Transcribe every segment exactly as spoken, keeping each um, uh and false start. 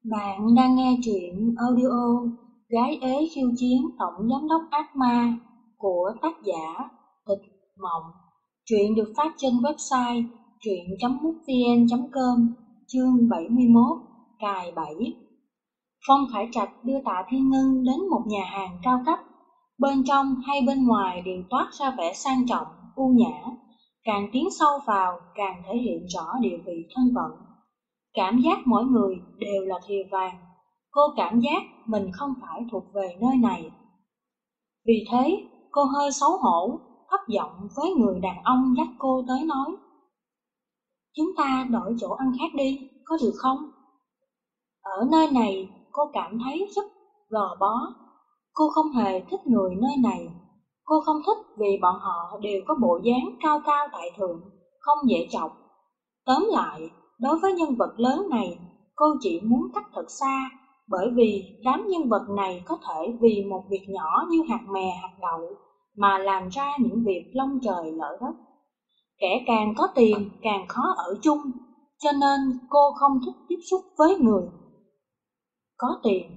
Bạn đang nghe truyện audio Gái ế khiêu chiến tổng giám đốc ác ma của tác giả Tịch Mộng. Truyện được phát trên website truyện chấm mútvn chấm com, chương bảy mươi mốt, cài bảy. Phong Khải Trạch đưa Tạ Thiên Ngân đến một nhà hàng cao cấp. Bên trong hay bên ngoài đều toát ra vẻ sang trọng, ưu nhã. Càng tiến sâu vào, càng thể hiện rõ địa vị thân phận. Cảm giác mỗi người đều là thìa vàng. Cô cảm giác mình không phải thuộc về nơi này. Vì thế, cô hơi xấu hổ, thấp giọng với người đàn ông dắt cô tới nói: "Chúng ta đổi chỗ ăn khác đi, có được không?" Ở nơi này, cô cảm thấy rất gò bó. Cô không hề thích người nơi này. Cô không thích vì bọn họ đều có bộ dáng cao cao tại thượng, không dễ chọc. Tóm lại, đối với nhân vật lớn này, cô chỉ muốn cách thật xa, bởi vì đám nhân vật này có thể vì một việc nhỏ như hạt mè hạt đậu mà làm ra những việc lông trời lỡ đất. Kẻ càng có tiền càng khó ở chung, cho nên cô không thích tiếp xúc với người có tiền.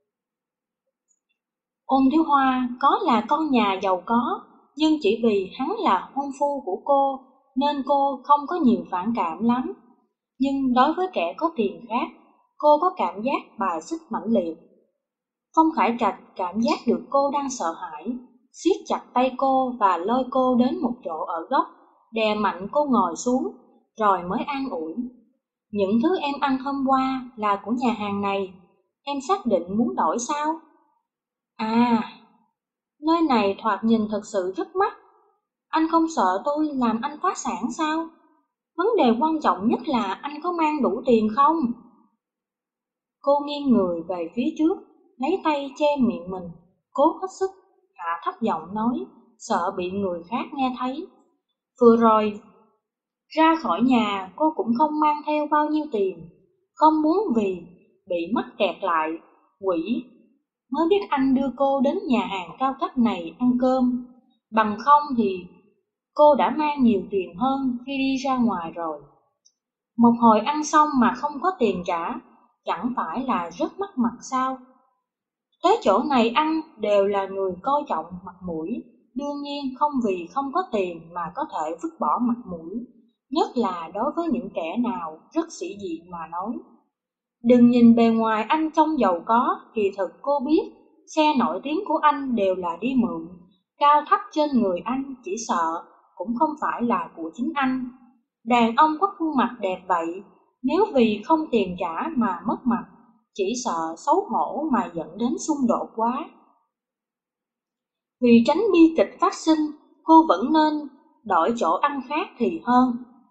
Ôn Thiếu Hoa có là con nhà giàu có, nhưng chỉ vì hắn là hôn phu của cô nên cô không có nhiều phản cảm lắm. Nhưng đối với kẻ có tiền khác, cô có cảm giác bài xích mãnh liệt. Phong Khải Trạch cảm giác được cô đang sợ hãi, siết chặt tay cô và lôi cô đến một chỗ ở góc, đè mạnh cô ngồi xuống, rồi mới an ủi: "Những thứ em ăn hôm qua là của nhà hàng này, em xác định muốn đổi sao?" "À, nơi này thoạt nhìn thật sự rất mắc. Anh không sợ tôi làm anh phá sản sao? Vấn đề quan trọng nhất là anh có mang đủ tiền không?" Cô nghiêng người về phía trước, lấy tay che miệng mình, cố hết sức hạ thấp giọng nói, sợ bị người khác nghe thấy. Vừa rồi, ra khỏi nhà cô cũng không mang theo bao nhiêu tiền, không muốn vì bị mắc kẹt lại, quỷ mới biết anh đưa cô đến nhà hàng cao cấp này ăn cơm. Bằng không thì cô đã mang nhiều tiền hơn khi đi ra ngoài rồi. Một hồi ăn xong mà không có tiền trả, chẳng phải là rất mất mặt sao? Tới chỗ này ăn đều là người coi trọng mặt mũi, đương nhiên không vì không có tiền mà có thể vứt bỏ mặt mũi, nhất là đối với những kẻ nào rất sĩ diện mà nói. Đừng nhìn bề ngoài anh trông giàu có, kỳ thực cô biết, xe nổi tiếng của anh đều là đi mượn, cao thấp trên người anh chỉ sợ cũng không phải là của chính anh. Đàn ông có khuôn mặt đẹp vậy, nếu vì không tiền trả mà mất mặt, chỉ sợ xấu hổ mà dẫn đến xung đột quá. Vì tránh bi kịch phát sinh, cô vẫn nên đổi chỗ ăn khác thì hơn.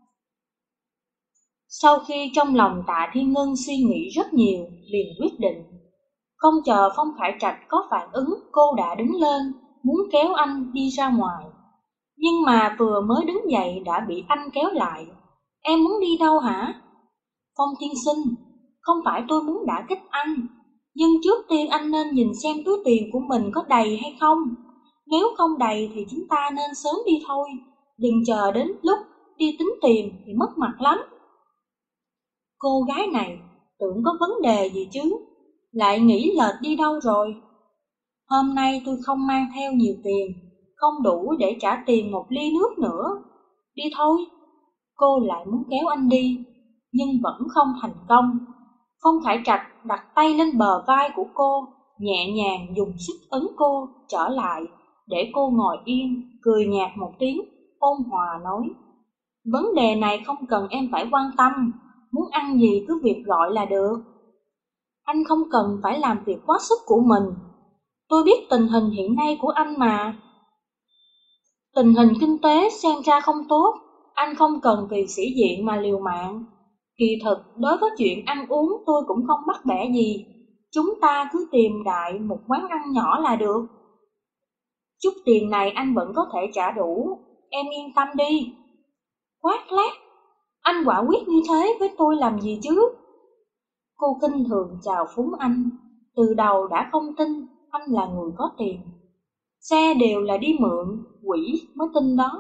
Sau khi trong lòng Tạ Thiên Ngân suy nghĩ rất nhiều, liền quyết định. Không chờ Phong Khải Trạch có phản ứng, cô đã đứng lên, muốn kéo anh đi ra ngoài. Nhưng mà vừa mới đứng dậy đã bị anh kéo lại. "Em muốn đi đâu hả?" "Phong tiên sinh, không phải tôi muốn đả kích anh, nhưng trước tiên anh nên nhìn xem túi tiền của mình có đầy hay không. Nếu không đầy thì chúng ta nên sớm đi thôi, đừng chờ đến lúc đi tính tiền thì mất mặt lắm." Cô gái này tưởng có vấn đề gì chứ, lại nghĩ lệch đi đâu rồi. "Hôm nay tôi không mang theo nhiều tiền, không đủ để trả tiền một ly nước nữa. Đi thôi." Cô lại muốn kéo anh đi, nhưng vẫn không thành công. Phong Khải Trạch đặt tay lên bờ vai của cô, nhẹ nhàng dùng sức ấn cô trở lại, để cô ngồi yên, cười nhạt một tiếng, ôn hòa nói: "Vấn đề này không cần em phải quan tâm, muốn ăn gì cứ việc gọi là được. Anh không cần phải làm việc quá sức của mình. Tôi biết tình hình hiện nay của anh mà. Tình hình kinh tế xem ra không tốt, anh không cần vì sĩ diện mà liều mạng. Kỳ thực, đối với chuyện ăn uống tôi cũng không bắt bẻ gì. Chúng ta cứ tìm đại một quán ăn nhỏ là được. Chút tiền này anh vẫn có thể trả đủ, em yên tâm đi." Quát lác, anh quả quyết như thế với tôi làm gì chứ? Cô kinh thường chào phúng anh, từ đầu đã không tin anh là người có tiền. Xe đều là đi mượn, quỷ mới tin đó.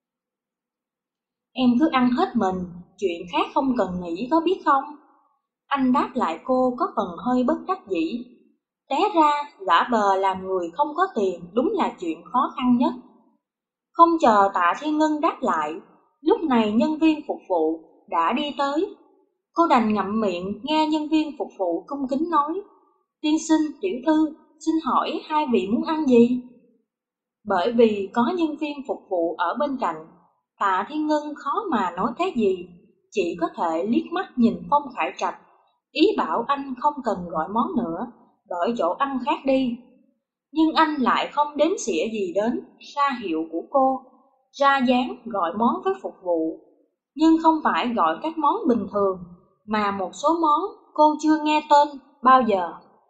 "Em cứ ăn hết mình, chuyện khác không cần nghĩ có biết không? Anh đáp lại cô có phần hơi bất đắc dĩ. Té ra giả vờ làm người không có tiền đúng là chuyện khó khăn nhất. Không chờ Tạ Thiên Ngân đáp lại, lúc này nhân viên phục vụ đã đi tới. Cô đành ngậm miệng nghe nhân viên phục vụ cung kính nói: "Tiên sinh, tiểu thư, xin hỏi hai vị muốn ăn gì?" Bởi vì có nhân viên phục vụ ở bên cạnh, Tạ Thiên Ngân khó mà nói cái gì, chỉ có thể liếc mắt nhìn Phong Khải Trạch, ý bảo anh không cần gọi món nữa, đổi chỗ ăn khác đi. Nhưng anh lại không đếm xỉa gì đến ra hiệu của cô, ra dáng gọi món với phục vụ. Nhưng không phải gọi các món bình thường, mà một số món cô chưa nghe tên bao giờ.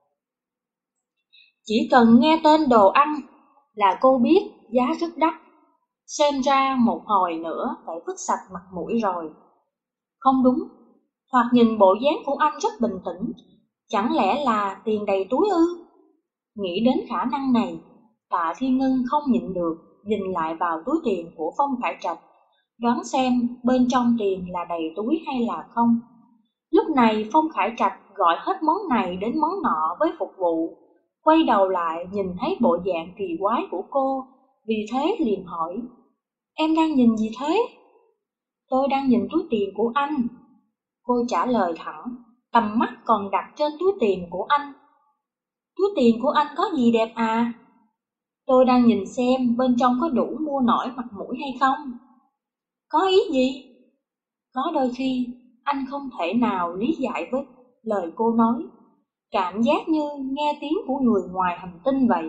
Chỉ cần nghe tên đồ ăn là cô biết giá rất đắt. Xem ra một hồi nữa phải vứt sạch mặt mũi rồi. Không đúng, thoạt nhìn bộ dáng của anh rất bình tĩnh, chẳng lẽ là tiền đầy túi ư? Nghĩ đến khả năng này, Tạ Thiên Ngân không nhịn được nhìn lại vào túi tiền của Phong Khải Trạch, đoán xem bên trong tiền là đầy túi hay là không. Lúc này Phong Khải Trạch gọi hết món này đến món nọ với phục vụ, quay đầu lại nhìn thấy bộ dạng kỳ quái của cô, vì thế liền hỏi: "Em đang nhìn gì thế?" "Tôi đang nhìn túi tiền của anh." Cô trả lời thẳng, tầm mắt còn đặt trên túi tiền của anh. "Túi tiền của anh có gì đẹp à?" "Tôi đang nhìn xem bên trong có đủ mua nổi mặt mũi hay không." "Có ý gì?" Có đôi khi anh không thể nào lý giải với lời cô nói, cảm giác như nghe tiếng của người ngoài hành tinh vậy.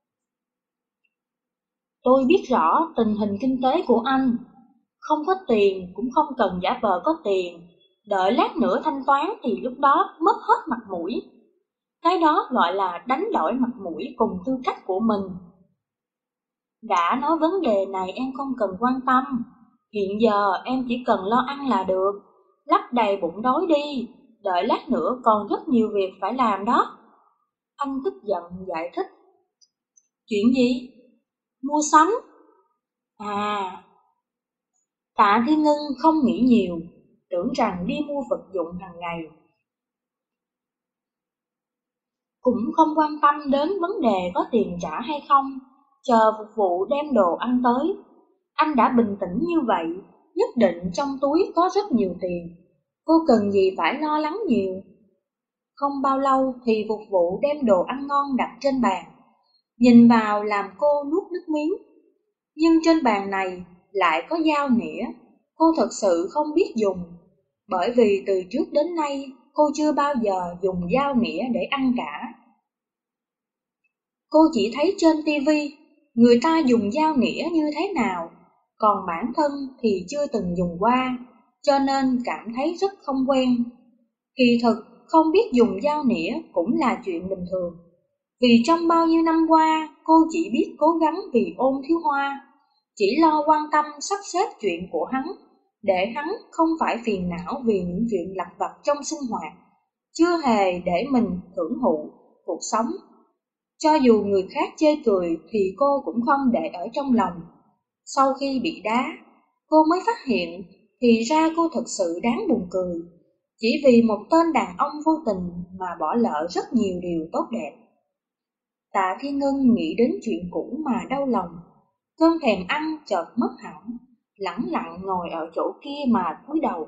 "Tôi biết rõ tình hình kinh tế của anh, không có tiền cũng không cần giả vờ có tiền, đợi lát nữa thanh toán thì lúc đó mất hết mặt mũi. Cái đó gọi là đánh đổi mặt mũi cùng tư cách của mình." "Đã nói vấn đề này em không cần quan tâm, hiện giờ em chỉ cần lo ăn là được, lấp đầy bụng đói đi, đợi lát nữa còn rất nhiều việc phải làm đó." Anh tức giận giải thích. "Chuyện gì?" "Mua sắm." À, Tạ Thiên Ngân không nghĩ nhiều, tưởng rằng đi mua vật dụng hàng ngày, cũng không quan tâm đến vấn đề có tiền trả hay không, chờ phục vụ đem đồ ăn tới. Anh đã bình tĩnh như vậy, nhất định trong túi có rất nhiều tiền, cô cần gì phải lo lắng nhiều. Không bao lâu thì phục vụ đem đồ ăn ngon đặt trên bàn, nhìn vào làm cô nuốt nước miếng. Nhưng trên bàn này lại có dao nĩa, cô thật sự không biết dùng, bởi vì từ trước đến nay cô chưa bao giờ dùng dao nĩa để ăn cả. Cô chỉ thấy trên tivi người ta dùng dao nĩa như thế nào, còn bản thân thì chưa từng dùng qua, cho nên cảm thấy rất không quen. Kỳ thực không biết dùng dao nĩa cũng là chuyện bình thường, vì trong bao nhiêu năm qua cô chỉ biết cố gắng vì Ôn Thiếu Hoa, chỉ lo quan tâm sắp xếp chuyện của hắn, để hắn không phải phiền não vì những chuyện lặt vặt trong sinh hoạt, chưa hề để mình hưởng thụ cuộc sống. Cho dù người khác chê cười thì cô cũng không để ở trong lòng. Sau khi bị đá, cô mới phát hiện thì ra cô thật sự đáng buồn cười, chỉ vì một tên đàn ông vô tình mà bỏ lỡ rất nhiều điều tốt đẹp. Tạ Thiên Ngân nghĩ đến chuyện cũ mà đau lòng, cơn thèm ăn chợt mất hẳn, lẳng lặng ngồi ở chỗ kia mà cúi đầu.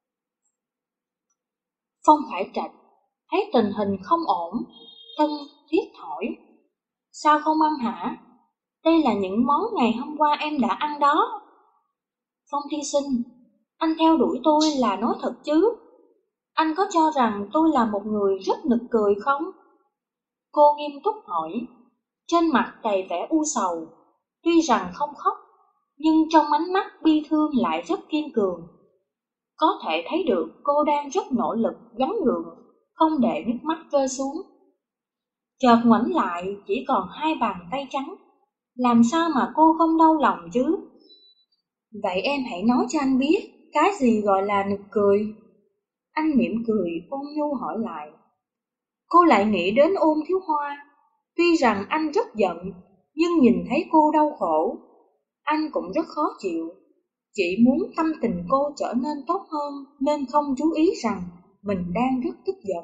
Phong Khải Trạch thấy tình hình không ổn, thân thiết hỏi: "Sao không ăn hả? Đây là những món ngày hôm qua em đã ăn đó." "Phong tiên sinh, anh theo đuổi tôi là nói thật chứ? Anh có cho rằng tôi là một người rất nực cười không?" Cô nghiêm túc hỏi, trên mặt đầy vẻ u sầu, tuy rằng không khóc, nhưng trong ánh mắt bi thương lại rất kiên cường. Có thể thấy được cô đang rất nỗ lực gắng gượng, không để nước mắt rơi xuống. Chợt ngoảnh lại chỉ còn hai bàn tay trắng, làm sao mà cô không đau lòng chứ? "Vậy em hãy nói cho anh biết, cái gì gọi là nực cười?" Anh mỉm cười ôn nhu hỏi lại. Cô lại nghĩ đến Ôn Thiếu Hoa. Tuy rằng anh rất giận, nhưng nhìn thấy cô đau khổ, anh cũng rất khó chịu. Chỉ muốn tâm tình cô trở nên tốt hơn nên không chú ý rằng mình đang rất tức giận.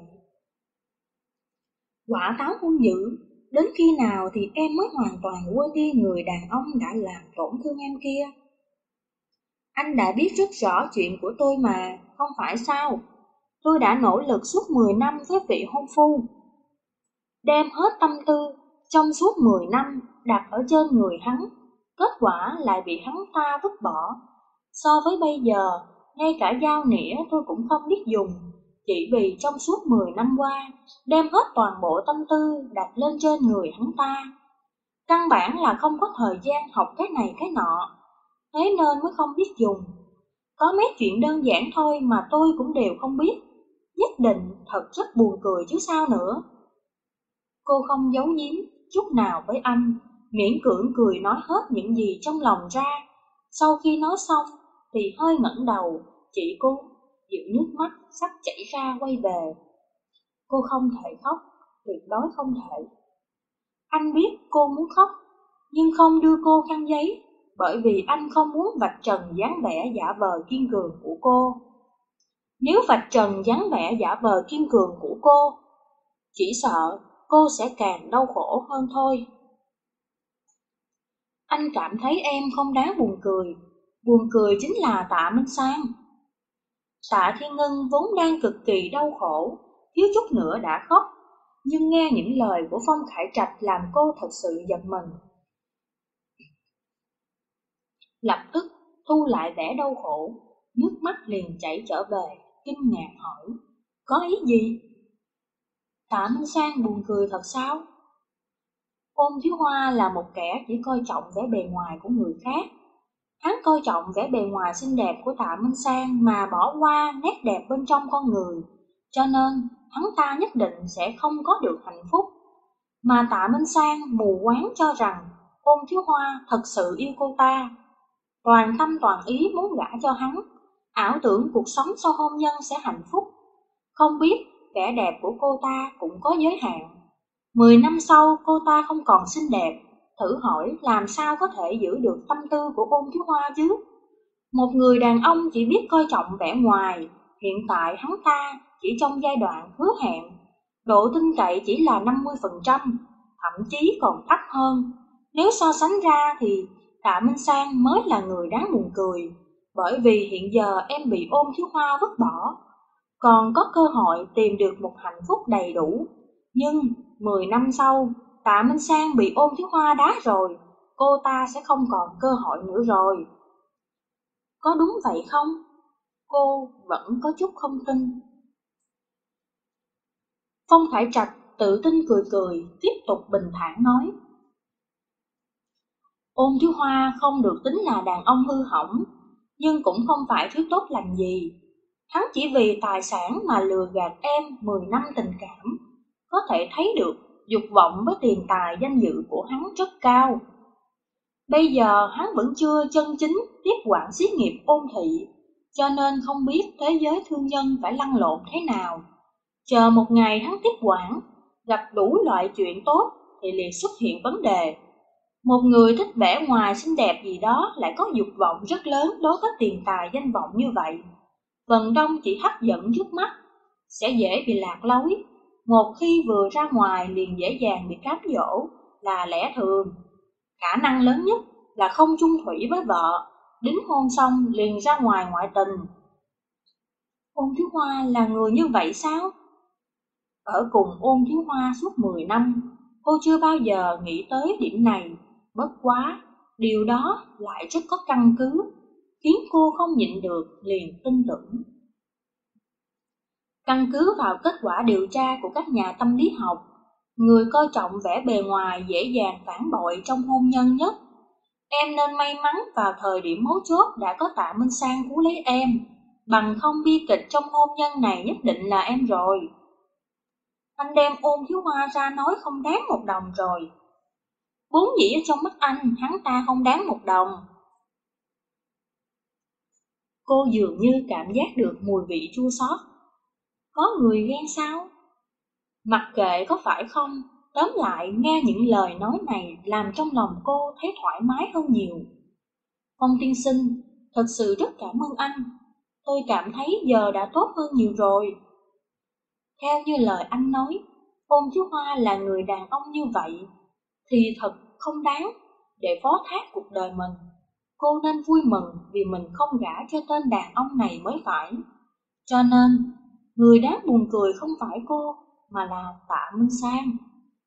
Quả táo hung dữ, đến khi nào thì em mới hoàn toàn quên đi người đàn ông đã làm tổn thương em kia? Anh đã biết rất rõ chuyện của tôi mà, không phải sao? Tôi đã nỗ lực suốt mười năm với vị hôn phu, đem hết tâm tư trong suốt mười năm đặt ở trên người hắn, kết quả lại bị hắn ta vứt bỏ. So với bây giờ, ngay cả dao nĩa tôi cũng không biết dùng, chỉ vì trong suốt mười năm qua đem hết toàn bộ tâm tư đặt lên trên người hắn ta. Căn bản là không có thời gian học cái này cái nọ, thế nên mới không biết dùng. Có mấy chuyện đơn giản thôi mà tôi cũng đều không biết, nhất định thật rất buồn cười chứ sao nữa. Cô không giấu giếm chút nào với anh, miễn cưỡng cười nói hết những gì trong lòng ra. Sau khi nói xong thì hơi ngẩng đầu, chị cô dịu nước mắt sắp chảy ra quay về. Cô không thể khóc, tuyệt đối không thể. Anh biết cô muốn khóc, nhưng không đưa cô khăn giấy, bởi vì anh không muốn vạch trần dáng vẻ giả vờ kiên cường của cô. Nếu vạch trần dáng vẻ giả vờ kiên cường của cô, chỉ sợ cô sẽ càng đau khổ hơn thôi. Anh cảm thấy em không đáng buồn cười, buồn cười chính là Tạ Minh Sang. Tạ Thiên Ngân vốn đang cực kỳ đau khổ, thiếu chút nữa đã khóc, nhưng nghe những lời của Phong Khải Trạch làm cô thật sự giật mình. Lập tức thu lại vẻ đau khổ, nước mắt liền chảy trở về, kinh ngạc hỏi, có ý gì? Tạ Minh Sang buồn cười thật sao? Ôn Thiếu Hoa là một kẻ chỉ coi trọng vẻ bề ngoài của người khác. Hắn coi trọng vẻ bề ngoài xinh đẹp của Tạ Minh Sang mà bỏ qua nét đẹp bên trong con người, cho nên hắn ta nhất định sẽ không có được hạnh phúc. Mà Tạ Minh Sang mù quáng cho rằng Ôn Thiếu Hoa thật sự yêu cô ta, toàn tâm toàn ý muốn gả cho hắn, ảo tưởng cuộc sống sau hôn nhân sẽ hạnh phúc. Không biết vẻ đẹp của cô ta cũng có giới hạn. Mười năm sau cô ta không còn xinh đẹp, thử hỏi làm sao có thể giữ được tâm tư của Ôn Thiếu Hoa chứ? Một người đàn ông chỉ biết coi trọng vẻ ngoài, hiện tại hắn ta chỉ trong giai đoạn hứa hẹn, độ tin cậy chỉ là năm mươi phần trăm, thậm chí còn thấp hơn. Nếu so sánh ra thì Tạ Minh Sang mới là người đáng buồn cười, bởi vì hiện giờ em bị Ôn Thiếu Hoa vứt bỏ, còn có cơ hội tìm được một hạnh phúc đầy đủ. Nhưng mười năm sau, Tạ Minh Sang bị Ôn Thiếu Hoa đá rồi, cô ta sẽ không còn cơ hội nữa rồi. Có đúng vậy không? Cô vẫn có chút không tin. Phong Khải Trạch tự tin cười cười, tiếp tục bình thản nói. Ôn Thiếu Hoa không được tính là đàn ông hư hỏng, nhưng cũng không phải thứ tốt lành gì. Hắn chỉ vì tài sản mà lừa gạt em mười năm tình cảm, có thể thấy được dục vọng với tiền tài danh dự của hắn rất cao. Bây giờ hắn vẫn chưa chân chính tiếp quản xí nghiệp Ôn thị, cho nên không biết thế giới thương nhân phải lăn lộn thế nào. Chờ một ngày hắn tiếp quản, gặp đủ loại chuyện tốt thì liền xuất hiện vấn đề. Một người thích vẻ ngoài xinh đẹp gì đó lại có dục vọng rất lớn đối với tiền tài danh vọng như vậy. Phần đông chỉ hấp dẫn trước mắt, sẽ dễ bị lạc lối. Một khi vừa ra ngoài liền dễ dàng bị cám dỗ là lẽ thường. Khả năng lớn nhất là không chung thủy với vợ, đính hôn xong liền ra ngoài ngoại tình. Ôn Thiếu Hoa là người như vậy sao? Ở cùng Ôn Thiếu Hoa suốt mười năm, cô chưa bao giờ nghĩ tới điểm này. Bất quá, điều đó lại rất có căn cứ, khiến cô không nhịn được liền tin tưởng. Căn cứ vào kết quả điều tra của các nhà tâm lý học, người coi trọng vẻ bề ngoài dễ dàng phản bội trong hôn nhân nhất. Em nên may mắn vào thời điểm mấu chốt đã có Tạ Minh Sang cứu lấy em, bằng không bi kịch trong hôn nhân này nhất định là em rồi. Anh đem Ôn Thiếu Hoa ra nói không đáng một đồng rồi. Vốn dĩ ở trong mắt anh, hắn ta không đáng một đồng. Cô dường như cảm giác được mùi vị chua xót. Có người ghen sao? Mặc kệ có phải không, tóm lại nghe những lời nói này làm trong lòng cô thấy thoải mái hơn nhiều. Phong tiên sinh, thật sự rất cảm ơn anh. Tôi cảm thấy giờ đã tốt hơn nhiều rồi. Theo như lời anh nói, Ôn Thiếu Hoa là người đàn ông như vậy thì thật không đáng để phó thác cuộc đời mình. Cô nên vui mừng vì mình không gả cho tên đàn ông này mới phải. Cho nên, người đáng buồn cười không phải cô, mà là Tạ Minh Sang.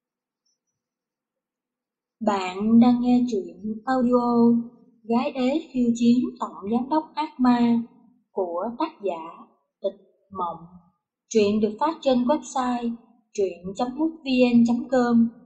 Bạn đang nghe truyện audio Gái ế khiêu chiến tổng giám đốc ác ma của tác giả Tịch Mộng. Truyện được phát trên website truyện chấm mútvn chấm com.